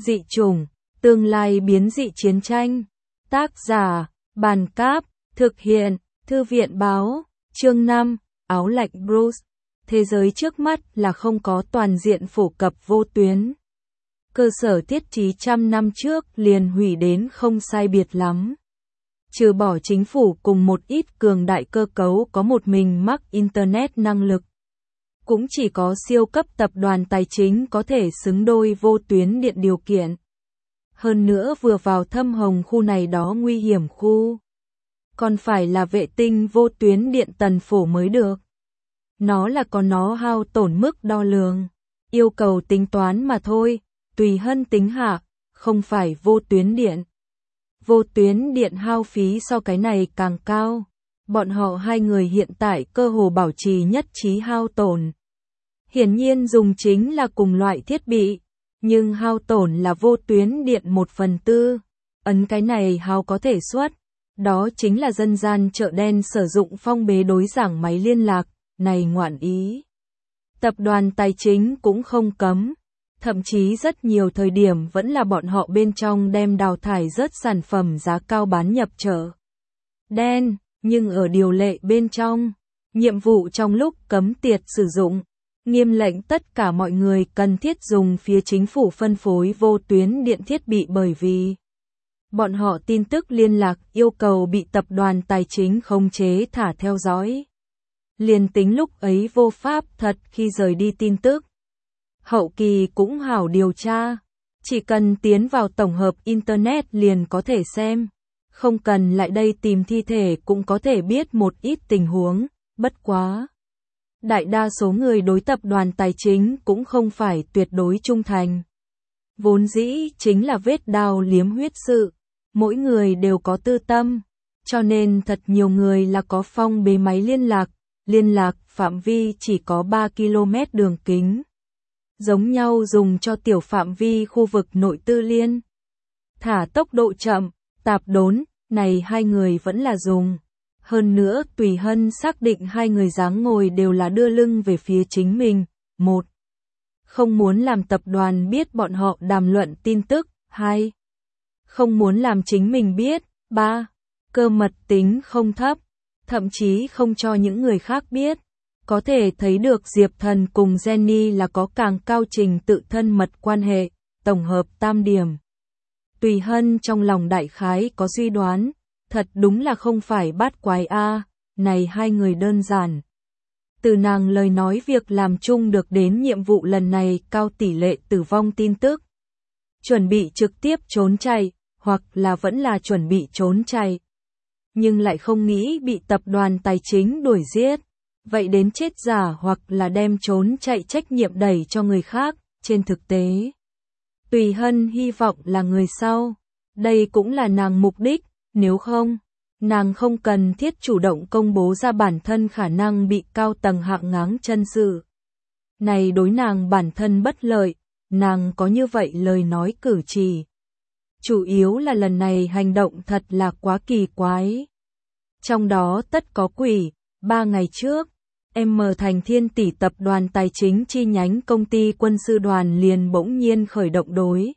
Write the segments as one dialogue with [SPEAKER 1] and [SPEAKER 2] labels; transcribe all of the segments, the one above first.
[SPEAKER 1] Dị chủng, tương lai biến dị chiến tranh. Tác giả, Bàn Cáp, thực hiện, Thư viện Báo, chương 5, Áo lạnh Bruce. Thế giới trước mắt là không có toàn diện phổ cập vô tuyến. Cơ sở thiết trí trăm năm trước liền hủy đến không sai biệt lắm. Trừ bỏ chính phủ cùng một ít cường đại cơ cấu có một mình mắc Internet năng lực. Cũng chỉ có siêu cấp tập đoàn tài chính có thể xứng đôi vô tuyến điện điều kiện. Hơn nữa vừa vào thâm hồng khu này đó nguy hiểm khu. Còn phải là vệ tinh vô tuyến điện tần phổ mới được. Nó là có nó hao tổn mức đo lường. Yêu cầu tính toán mà thôi, tùy hân tính hạ, không phải vô tuyến điện. Vô tuyến điện hao phí so cái này càng cao. Bọn họ hai người hiện tại cơ hồ bảo trì nhất trí hao tổn. Hiển nhiên dùng chính là cùng loại thiết bị, nhưng hao tổn là vô tuyến điện 1/4. Ấn cái này hao có thể xuất. Đó chính là dân gian chợ đen sử dụng phong bế đối giảng máy liên lạc, này ngoạn ý. Tập đoàn tài chính cũng không cấm. Thậm chí rất nhiều thời điểm vẫn là bọn họ bên trong đem đào thải rớt sản phẩm giá cao bán nhập chợ đen, nhưng ở điều lệ bên trong, nhiệm vụ trong lúc cấm tiệt sử dụng, nghiêm lệnh tất cả mọi người cần thiết dùng phía chính phủ phân phối vô tuyến điện thiết bị bởi vì bọn họ tin tức liên lạc yêu cầu bị tập đoàn tài chính khống chế thả theo dõi. Liền tính lúc ấy vô pháp thật khi rời đi tin tức. Hậu kỳ cũng hảo điều tra, chỉ cần tiến vào tổng hợp Internet liền có thể xem, không cần lại đây tìm thi thể cũng có thể biết một ít tình huống, bất quá. Đại đa số người đối tập đoàn tài chính cũng không phải tuyệt đối trung thành. Vốn dĩ chính là vết đao liếm huyết sự, mỗi người đều có tư tâm, cho nên thật nhiều người là có phong bế máy liên lạc phạm vi chỉ có 3 km đường kính. Giống nhau dùng cho tiểu phạm vi khu vực nội tư liên. Thả tốc độ chậm, tạp đốn, này hai người vẫn là dùng. Hơn nữa tùy hân xác định hai người dáng ngồi đều là đưa lưng về phía chính mình. 1. Không muốn làm tập đoàn biết bọn họ đàm luận tin tức. 2. Không muốn làm chính mình biết. 3. Cơ mật tính không thấp, thậm chí không cho những người khác biết. Có thể thấy được Diệp Thần cùng Jenny là có càng cao trình tự thân mật quan hệ, tổng hợp tam điểm. Tùy hân trong lòng đại khái có suy đoán, thật đúng là không phải bát quái a, này hai người đơn giản. Từ nàng lời nói việc làm chung được đến nhiệm vụ lần này cao tỷ lệ tử vong tin tức. Chuẩn bị trực tiếp trốn chạy, hoặc là vẫn là chuẩn bị trốn chạy. Nhưng lại không nghĩ bị tập đoàn tài chính đuổi giết. Vậy đến chết giả hoặc là đem trốn chạy trách nhiệm đẩy cho người khác, trên thực tế. Tùy hân hy vọng là người sau. Đây cũng là nàng mục đích, nếu không, nàng không cần thiết chủ động công bố ra bản thân khả năng bị cao tầng hạng ngáng chân sự. Này đối nàng bản thân bất lợi, nàng có như vậy lời nói cử chỉ. Chủ yếu là lần này hành động thật là quá kỳ quái. Trong đó tất có quỷ. 3 ngày trước, Thành Thiên tỷ tập đoàn tài chính chi nhánh công ty quân sự đoàn liền bỗng nhiên khởi động đối.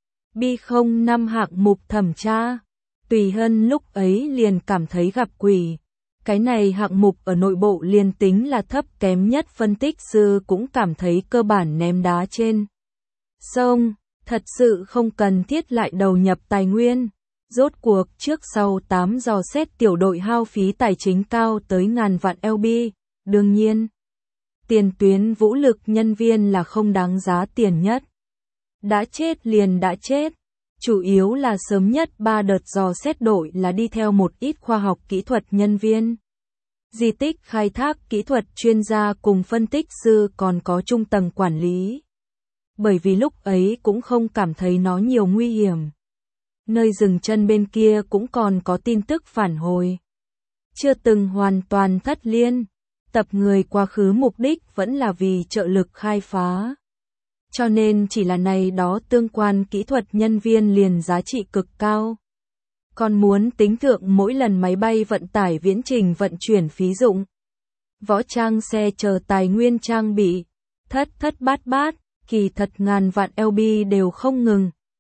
[SPEAKER 1] B05 hạng mục thẩm tra. Tùy hân lúc ấy liền cảm thấy gặp quỷ. Cái này hạng mục ở nội bộ liền tính là thấp kém nhất phân tích sư cũng cảm thấy cơ bản ném đá trên sông. Thật sự không cần thiết lại đầu nhập tài nguyên. Rốt cuộc trước sau 8 dò xét tiểu đội hao phí tài chính cao tới ngàn vạn LB. Đương nhiên, tiền tuyến vũ lực nhân viên là không đáng giá tiền nhất. Đã chết liền đã chết. Chủ yếu là sớm nhất 3 đợt dò xét đội là đi theo một ít khoa học kỹ thuật nhân viên. Di tích khai thác kỹ thuật chuyên gia cùng phân tích sư còn có trung tầng quản lý. Bởi vì lúc ấy cũng không cảm thấy nó nhiều nguy hiểm. Nơi dừng chân bên kia cũng còn có tin tức phản hồi. Chưa từng hoàn toàn thất liên. Tập người quá khứ mục đích vẫn là vì trợ lực khai phá. Cho nên chỉ là này đó tương quan kỹ thuật nhân viên liền giá trị cực cao. Còn muốn tính thượng mỗi lần máy bay vận tải viễn trình vận chuyển phí dụng. Võ trang xe chờ tài nguyên trang bị. Thất bát, kỳ thật ngàn vạn LB đều không ngừng.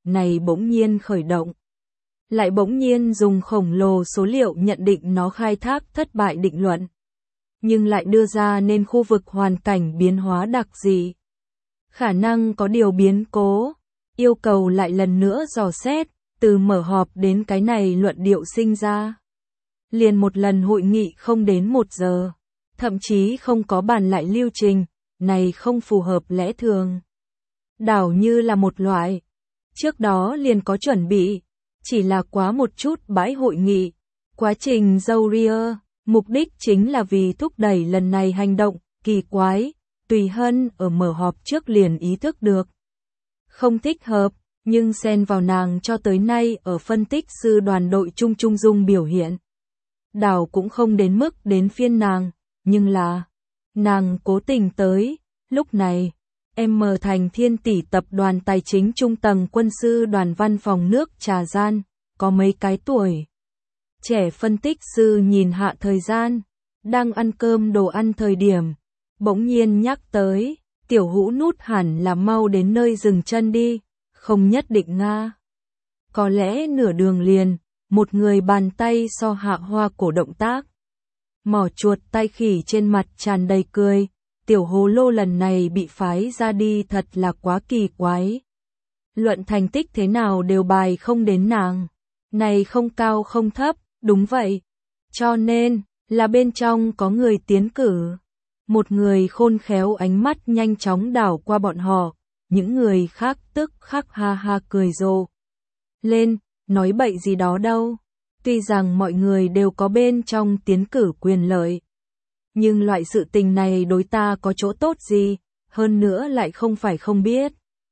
[SPEAKER 1] này bỗng nhiên khởi động. Lại bỗng nhiên dùng khổng lồ số liệu nhận định nó khai thác thất bại định luận. Nhưng lại đưa ra nên khu vực hoàn cảnh biến hóa đặc dị. Khả năng có điều biến cố, yêu cầu lại lần nữa dò xét, từ mở họp đến cái này luận điệu sinh ra. Liền một lần hội nghị không đến 1 giờ, thậm chí không có bàn lại lưu trình, này không phù hợp lẽ thường. Đảo như là một loại, trước đó liền có chuẩn bị, chỉ là quá một chút bãi hội nghị. Quá trình Zaurier, mục đích chính là vì thúc đẩy lần này hành động, kỳ quái, Tùy Hân ở mở họp trước liền ý thức được. Không thích hợp, nhưng xen vào nàng cho tới nay ở phân tích sư đoàn đội Trung Dung biểu hiện. Đảo cũng không đến mức đến phiên nàng, nhưng là, nàng cố tình tới, lúc này, M Thành Thiên Tỷ tập đoàn tài chính trung tầng quân sư đoàn văn phòng nước Trà Gian, có mấy cái tuổi. Trẻ phân tích sư nhìn hạ thời gian, đang ăn cơm đồ ăn thời điểm, bỗng nhiên nhắc tới, Tiểu Hũ Nút hẳn là mau đến nơi dừng chân đi, không nhất định nga. Có lẽ nửa đường liền, một người bàn tay so hạ hoa cổ động tác. Mỏ chuột tay khỉ trên mặt tràn đầy cười, Tiểu Hồ Lô lần này bị phái ra đi thật là quá kỳ quái. Luận thành tích thế nào đều bài không đến nàng. Này không cao không thấp, đúng vậy. Cho nên, là bên trong có người tiến cử. Một người khôn khéo ánh mắt nhanh chóng đảo qua bọn họ, những người khác tức khắc ha ha cười rộ lên, nói bậy gì đó đâu. Tuy rằng mọi người đều có bên trong tiến cử quyền lợi, nhưng loại sự tình này đối ta có chỗ tốt gì, hơn nữa lại không phải không biết.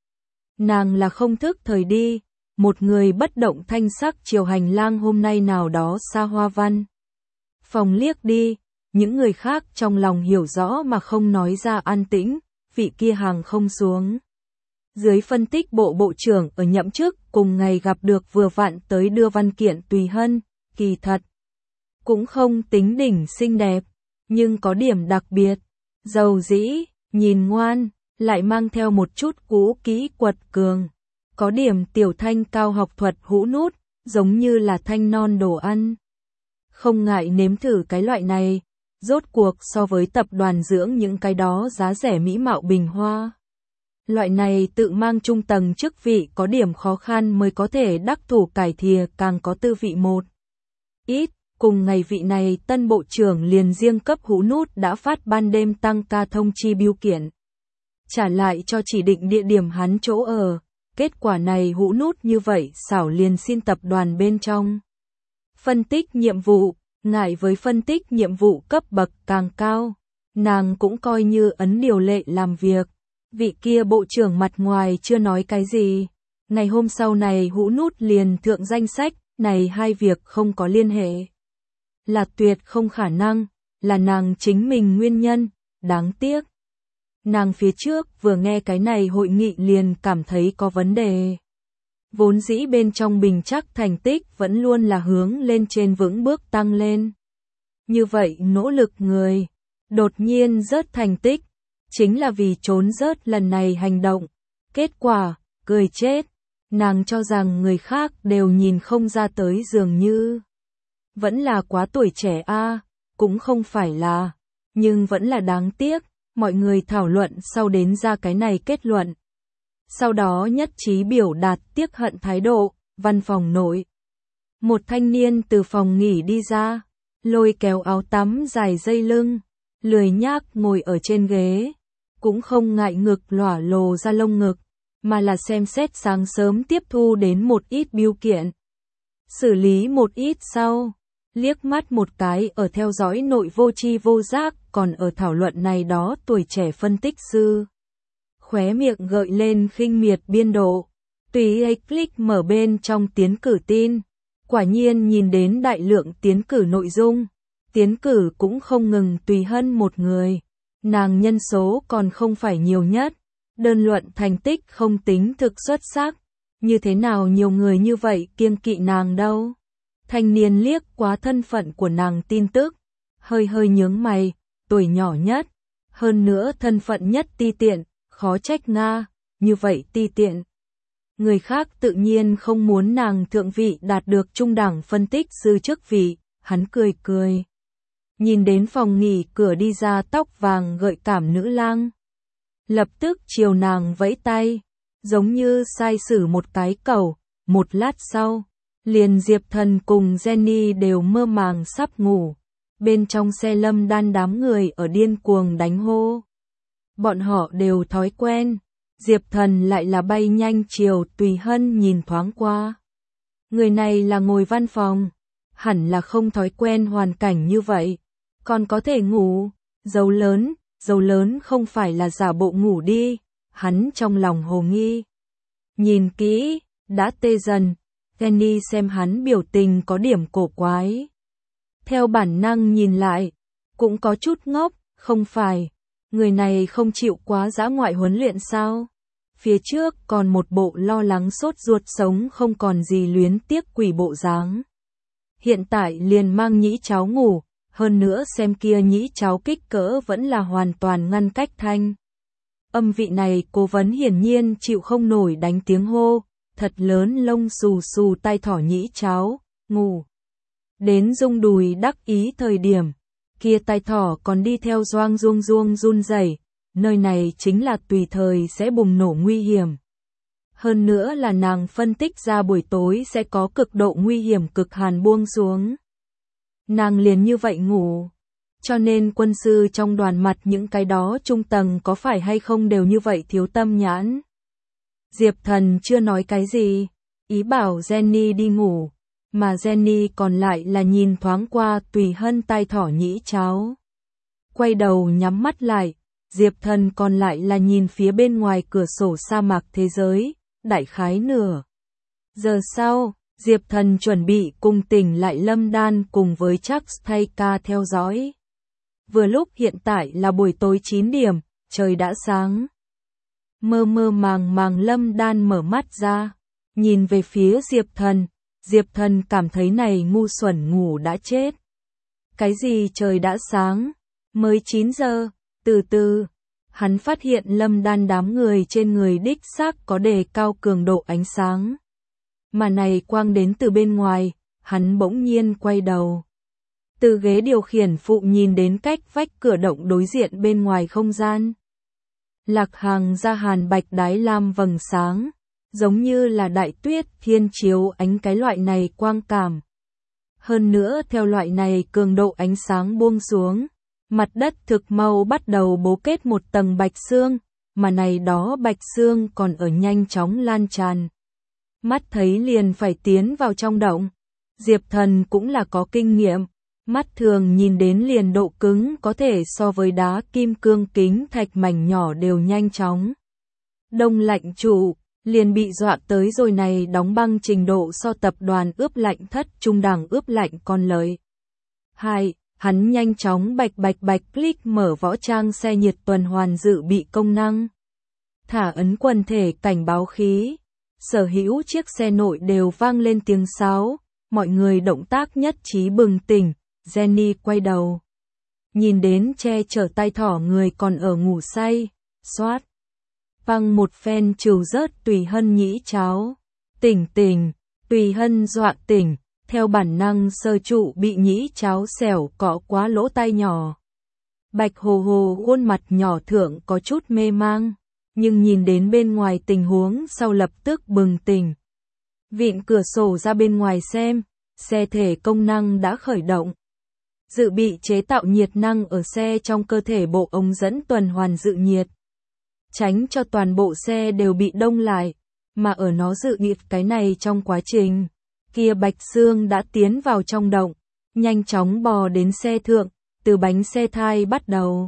[SPEAKER 1] Nàng là không thức thời đi, một người bất động thanh sắc chiều hành lang hôm nay nào đó xa hoa văn. Phòng liếc đi, những người khác trong lòng hiểu rõ mà không nói ra an tĩnh, vị kia hàng không xuống. Dưới phân tích bộ trưởng ở nhậm chức cùng ngày gặp được vừa vặn tới đưa văn kiện Tùy Hân, kỳ thật. Cũng không tính đỉnh xinh đẹp, nhưng có điểm đặc biệt, dầu dĩ, nhìn ngoan, lại mang theo một chút cũ kỹ quật cường. Có điểm tiểu thanh cao học thuật Hũ Nút, giống như là thanh non đồ ăn. Không ngại nếm thử cái loại này, rốt cuộc so với tập đoàn dưỡng những cái đó giá rẻ mỹ mạo bình hoa. Loại này tự mang trung tầng chức vị có điểm khó khăn mới có thể đắc thủ cải thìa càng có tư vị một. Ít, cùng ngày vị này tân bộ trưởng liền riêng cấp Hũ Nút đã phát ban đêm tăng ca thông chi biêu kiện. Trả lại cho chỉ định địa điểm hắn chỗ ở, kết quả này Hũ Nút như vậy xảo liền xin tập đoàn bên trong. Phân tích nhiệm vụ, ngại với phân tích nhiệm vụ cấp bậc càng cao, nàng cũng coi như ấn điều lệ làm việc. Vị kia bộ trưởng mặt ngoài chưa nói cái gì. Ngày hôm sau này Hũ Nút liền thượng danh sách, này hai việc không có liên hệ. Là tuyệt không khả năng, là nàng chính mình nguyên nhân, đáng tiếc. Nàng phía trước vừa nghe cái này hội nghị liền cảm thấy có vấn đề. Vốn dĩ bên trong bình chắc thành tích vẫn luôn là hướng lên trên vững bước tăng lên. Như vậy nỗ lực người, đột nhiên rớt thành tích. Chính là vì trốn rớt lần này hành động. Kết quả, cười chết. Nàng cho rằng người khác đều nhìn không ra tới dường như. Vẫn là quá tuổi trẻ a, cũng không phải là. Nhưng vẫn là đáng tiếc, mọi người thảo luận sau đến ra cái này kết luận. Sau đó nhất trí biểu đạt tiếc hận thái độ, văn phòng nội. Một thanh niên từ phòng nghỉ đi ra, lôi kéo áo tắm dài dây lưng, lười nhác ngồi ở trên ghế. Cũng không ngại ngực lỏa lồ ra lông ngực, mà là xem xét sáng sớm tiếp thu đến một ít biêu kiện. Xử lý một ít sau, liếc mắt một cái ở theo dõi nội vô tri vô giác còn ở thảo luận này đó tuổi trẻ phân tích sư. Khóe miệng gợi lên khinh miệt biên độ, tùy ấy click mở bên trong tiến cử tin. Quả nhiên nhìn đến đại lượng tiến cử nội dung, tiến cử cũng không ngừng Tùy Hân một người. Nàng nhân số còn không phải nhiều nhất, đơn luận thành tích không tính thực xuất sắc, như thế nào nhiều người như vậy kiêng kỵ nàng đâu. Thanh niên liếc quá thân phận của nàng tin tức, hơi hơi nhướng mày, tuổi nhỏ nhất, hơn nữa thân phận nhất ti tiện, khó trách nga, như vậy ti tiện. Người khác tự nhiên không muốn nàng thượng vị đạt được trung đẳng phân tích sư chức vị, hắn cười cười. Nhìn đến phòng nghỉ cửa đi ra tóc vàng gợi cảm nữ lang. Lập tức chiều nàng vẫy tay, giống như sai sử một cái cẩu, một lát sau, liền Diệp Thần cùng Jenny đều mơ màng sắp ngủ. Bên trong xe Lâm Đan đám người ở điên cuồng đánh hô. Bọn họ đều thói quen, Diệp Thần lại là bay nhanh chiều Tùy Hân nhìn thoáng qua. Người này là ngồi văn phòng, hẳn là không thói quen hoàn cảnh như vậy, còn có thể ngủ, dấu lớn không phải là giả bộ ngủ đi, hắn trong lòng hồ nghi. Nhìn kỹ, đã tê dần, Jenny xem hắn biểu tình có điểm cổ quái. Theo bản năng nhìn lại, cũng có chút ngốc, không phải, người này không chịu quá dã ngoại huấn luyện sao? Phía trước còn một bộ lo lắng sốt ruột sống không còn gì luyến tiếc quỷ bộ dáng. Hiện tại liền mang nhĩ cháo ngủ, hơn nữa xem kia nhĩ cháo kích cỡ vẫn là hoàn toàn ngăn cách thanh. Âm vị này cố vấn hiển nhiên chịu không nổi đánh tiếng hô, thật lớn lông xù xù tay thỏ nhĩ cháo, ngủ. Đến rung đùi đắc ý thời điểm, kia tay thỏ còn đi theo doang run rẩy, nơi này chính là tùy thời sẽ bùng nổ nguy hiểm. Hơn nữa là nàng phân tích ra buổi tối sẽ có cực độ nguy hiểm cực hàn buông xuống. Nàng liền như vậy ngủ, cho nên quân sư trong đoàn mặt những cái đó trung tầng có phải hay không đều như vậy thiếu tâm nhãn. Diệp Thần chưa nói cái gì, ý bảo Jenny đi ngủ, mà Jenny còn lại là nhìn thoáng qua Tùy Hân tay thỏ nhĩ cháo. Quay đầu nhắm mắt lại, Diệp Thần còn lại là nhìn phía bên ngoài cửa sổ sa mạc thế giới, đại khái nửa giờ sau, Diệp Thần chuẩn bị cùng tỉnh lại Lâm Đan cùng với Chuck thay ca theo dõi. Vừa lúc hiện tại là buổi tối 9 điểm, trời đã sáng. Mơ mơ màng màng Lâm Đan mở mắt ra, nhìn về phía Diệp Thần cảm thấy này ngu xuẩn ngủ đã chết. Cái gì trời đã sáng, mới 9 giờ, từ từ, hắn phát hiện Lâm Đan đám người trên người đích xác có đề cao cường độ ánh sáng. Mà này quang đến từ bên ngoài, hắn bỗng nhiên quay đầu. Từ ghế điều khiển phụ nhìn đến cách vách cửa động đối diện bên ngoài không gian. Lạc hàng ra hàn bạch đái lam vầng sáng, giống như là đại tuyết thiên chiếu ánh cái loại này quang cảm. Hơn nữa theo loại này cường độ ánh sáng buông xuống, mặt đất thực mau bắt đầu bố kết một tầng bạch xương, mà này đó bạch xương còn ở nhanh chóng lan tràn. Mắt thấy liền phải tiến vào trong động. Diệp Thần cũng là có kinh nghiệm, mắt thường nhìn đến liền độ cứng có thể so với đá kim cương kính thạch mảnh nhỏ đều nhanh chóng. Đông lạnh trụ, liền bị dọa tới rồi này đóng băng trình độ so tập đoàn ướp lạnh thất trung đẳng ướp lạnh còn lợi. 2. Hắn nhanh chóng bạch click mở võ trang xe nhiệt tuần hoàn dự bị công năng. Thả ấn quần thể cảnh báo khí. Sở hữu chiếc xe nội đều vang lên tiếng sáo, mọi người động tác nhất trí bừng tỉnh, Jenny quay đầu. Nhìn đến che chở tay thỏ người còn ở ngủ say, xoát. Văng một phen trừ rớt Tùy Hân nhĩ cháo. Tỉnh, Tùy Hân dọa tỉnh, theo bản năng sơ trụ bị nhĩ cháo xẻo cọ quá lỗ tai nhỏ. Bạch hồ hồ khuôn mặt nhỏ thượng có chút mê mang, nhưng nhìn đến bên ngoài tình huống sau lập tức bừng tỉnh. Vịn cửa sổ ra bên ngoài xem, xe thể công năng đã khởi động. Dự bị chế tạo nhiệt năng ở xe trong cơ thể bộ ống dẫn tuần hoàn dự nhiệt. Tránh cho toàn bộ xe đều bị đông lại, mà ở nó dự nhiệt cái này trong quá trình. Kia bạch xương đã tiến vào trong động, nhanh chóng bò đến xe thượng, từ bánh xe thai bắt đầu.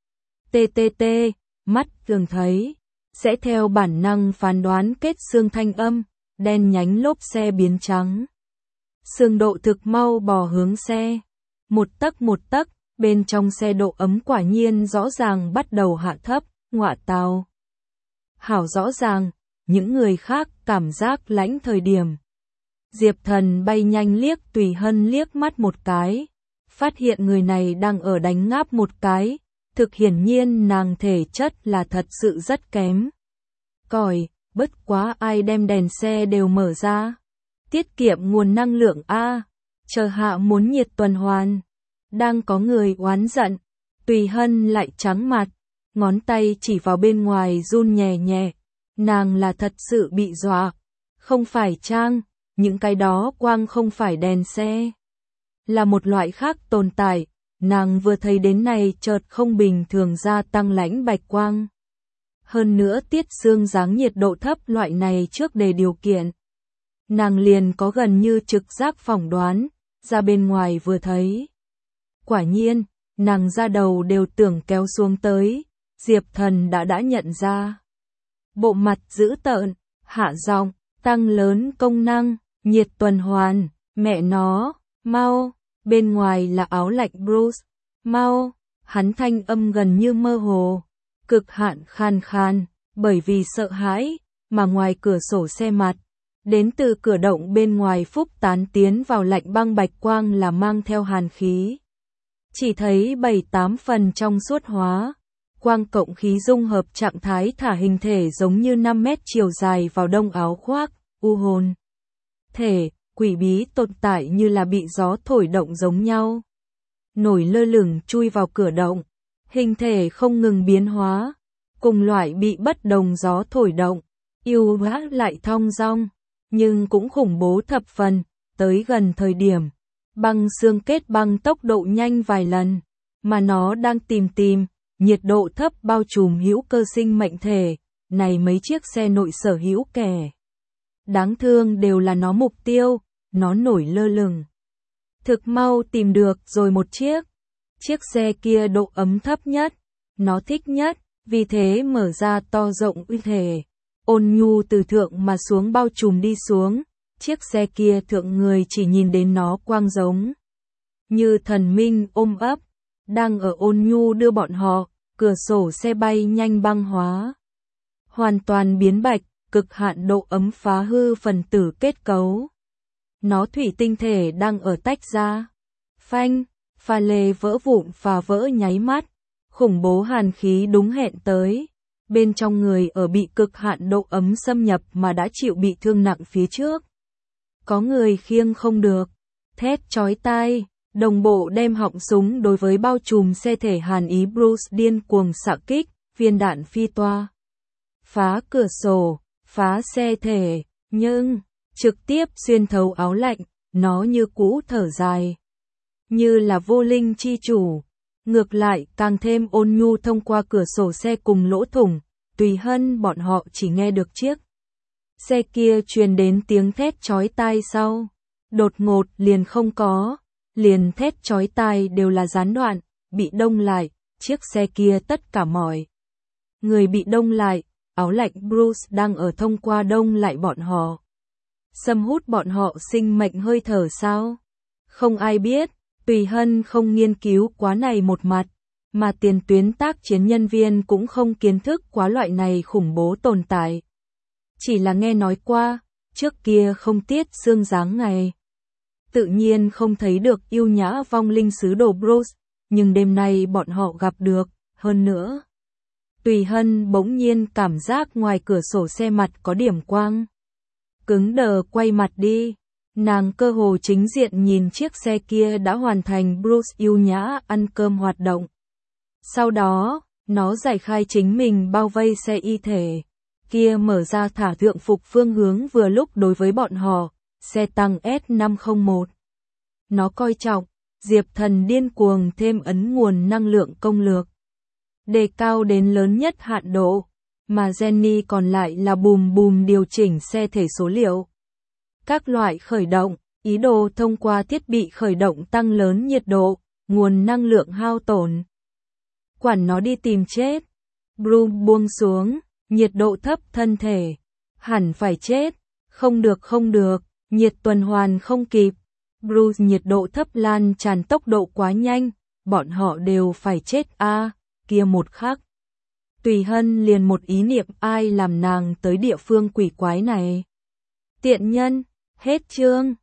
[SPEAKER 1] TTT, mắt thường thấy, sẽ theo bản năng phán đoán kết xương thanh âm, đen nhánh lốp xe biến trắng. Xương độ thực mau bò hướng xe, một tấc, bên trong xe độ ấm quả nhiên rõ ràng bắt đầu hạ thấp, ngọa tào. Hảo rõ ràng, những người khác cảm giác lãnh thời điểm. Diệp Thần bay nhanh liếc Tùy Hân liếc mắt một cái, phát hiện người này đang ở đánh ngáp một cái, thực hiển nhiên nàng thể chất là thật sự rất kém. Còi, bất quá ai đem đèn xe đều mở ra. Tiết kiệm nguồn năng lượng a. Chờ hạ muốn nhiệt tuần hoàn. Đang có người oán giận, Tùy Hân lại trắng mặt, ngón tay chỉ vào bên ngoài run nhẹ nhẹ. Nàng là thật sự bị dọa, không phải trang, những cái đó quang không phải đèn xe. Là một loại khác tồn tại, nàng vừa thấy đến này chợt không bình thường gia tăng lãnh bạch quang. Hơn nữa tiết xương dáng nhiệt độ thấp loại này trước đề điều kiện. Nàng liền có gần như trực giác phỏng đoán, ra bên ngoài vừa thấy. Quả nhiên, nàng ra đầu đều tưởng kéo xuống tới, Diệp Thần đã nhận ra. Bộ mặt dữ tợn, hạ giọng, tăng lớn công năng, nhiệt tuần hoàn, mẹ nó, mau, bên ngoài là áo lạnh Bruce, mau, hắn thanh âm gần như mơ hồ, cực hạn khan khan, bởi vì sợ hãi, mà ngoài cửa sổ xe mặt, đến từ cửa động bên ngoài phúc tán tiến vào lạnh băng bạch quang là mang theo hàn khí. Chỉ thấy 7-8 phần trong suốt hóa, quang cộng khí dung hợp trạng thái thả hình thể giống như 5 mét chiều dài vào đông áo khoác, u hồn. Thể, quỷ bí tồn tại như là bị gió thổi động giống nhau. Nổi lơ lửng chui vào cửa động, hình thể không ngừng biến hóa, cùng loại bị bất đồng gió thổi động, yêu hát lại thong dong, nhưng cũng khủng bố thập phần, tới gần thời điểm. Băng xương kết băng tốc độ nhanh vài lần, mà nó đang tìm, nhiệt độ thấp bao trùm hữu cơ sinh mệnh thể, này mấy chiếc xe nội sở hữu kẻ. Đáng thương đều là nó mục tiêu, nó nổi lơ lửng. Thực mau tìm được rồi một chiếc xe kia độ ấm thấp nhất, nó thích nhất, vì thế mở ra to rộng uy thể, ôn nhu từ thượng mà xuống bao trùm đi xuống. Chiếc xe kia thượng người chỉ nhìn đến nó quang giống như thần minh ôm ấp, đang ở ôn nhu đưa bọn họ, cửa sổ xe bay nhanh băng hóa. Hoàn toàn biến bạch, cực hạn độ ấm phá hư phần tử kết cấu. Nó thủy tinh thể đang ở tách ra. Phanh, pha lê vỡ vụn phá vỡ nháy mắt, khủng bố hàn khí đúng hẹn tới. Bên trong người ở bị cực hạn độ ấm xâm nhập mà đã chịu bị thương nặng phía trước. Có người khiêng không được, thét chói tai, đồng bộ đem họng súng đối với bao trùm xe thể hàn ý Bruce điên cuồng xạ kích, viên đạn phi toa. Phá cửa sổ, phá xe thể, nhưng trực tiếp xuyên thấu áo lạnh, nó như cũ thở dài. Như là vô linh chi chủ, ngược lại càng thêm ôn nhu thông qua cửa sổ xe cùng lỗ thủng, Tùy Hân bọn họ chỉ nghe được chiếc xe kia truyền đến tiếng thét chói tai sau, đột ngột liền không có, liền thét chói tai đều là gián đoạn, bị đông lại, chiếc xe kia tất cả mọi người bị đông lại, áo lạnh Bruce đang ở thông qua đông lại bọn họ. Xâm hút bọn họ sinh mệnh hơi thở sao? Không ai biết, Tùy Hân không nghiên cứu quá này một mặt, mà tiền tuyến tác chiến nhân viên cũng không kiến thức quá loại này khủng bố tồn tại. Chỉ là nghe nói qua, trước kia không tiết xương dáng ngày. Tự nhiên không thấy được yêu nhã vong linh sứ đồ Bruce, nhưng đêm nay bọn họ gặp được, hơn nữa. Tùy Hân bỗng nhiên cảm giác ngoài cửa sổ xe mặt có điểm quang. Cứng đờ quay mặt đi, nàng cơ hồ chính diện nhìn chiếc xe kia đã hoàn thành Bruce yêu nhã ăn cơm hoạt động. Sau đó, nó giải khai chính mình bao vây xe y thể. Kia mở ra thả thượng phục phương hướng vừa lúc đối với bọn họ, xe tăng S501. Nó coi trọng, Diệp Thần điên cuồng thêm ấn nguồn năng lượng công lược. Đề cao đến lớn nhất hạn độ, mà Jenny còn lại là bùm bùm điều chỉnh xe thể số liệu. Các loại khởi động, ý đồ thông qua thiết bị khởi động tăng lớn nhiệt độ, nguồn năng lượng hao tổn. Quản nó đi tìm chết. Bruce buông xuống. Nhiệt độ thấp thân thể, hẳn phải chết, không được, nhiệt tuần hoàn không kịp. Bruce nhiệt độ thấp lan tràn tốc độ quá nhanh, bọn họ đều phải chết kia một khắc. Tùy Hân liền một ý niệm ai làm nàng tới địa phương quỷ quái này. Tiện nhân, hết chương.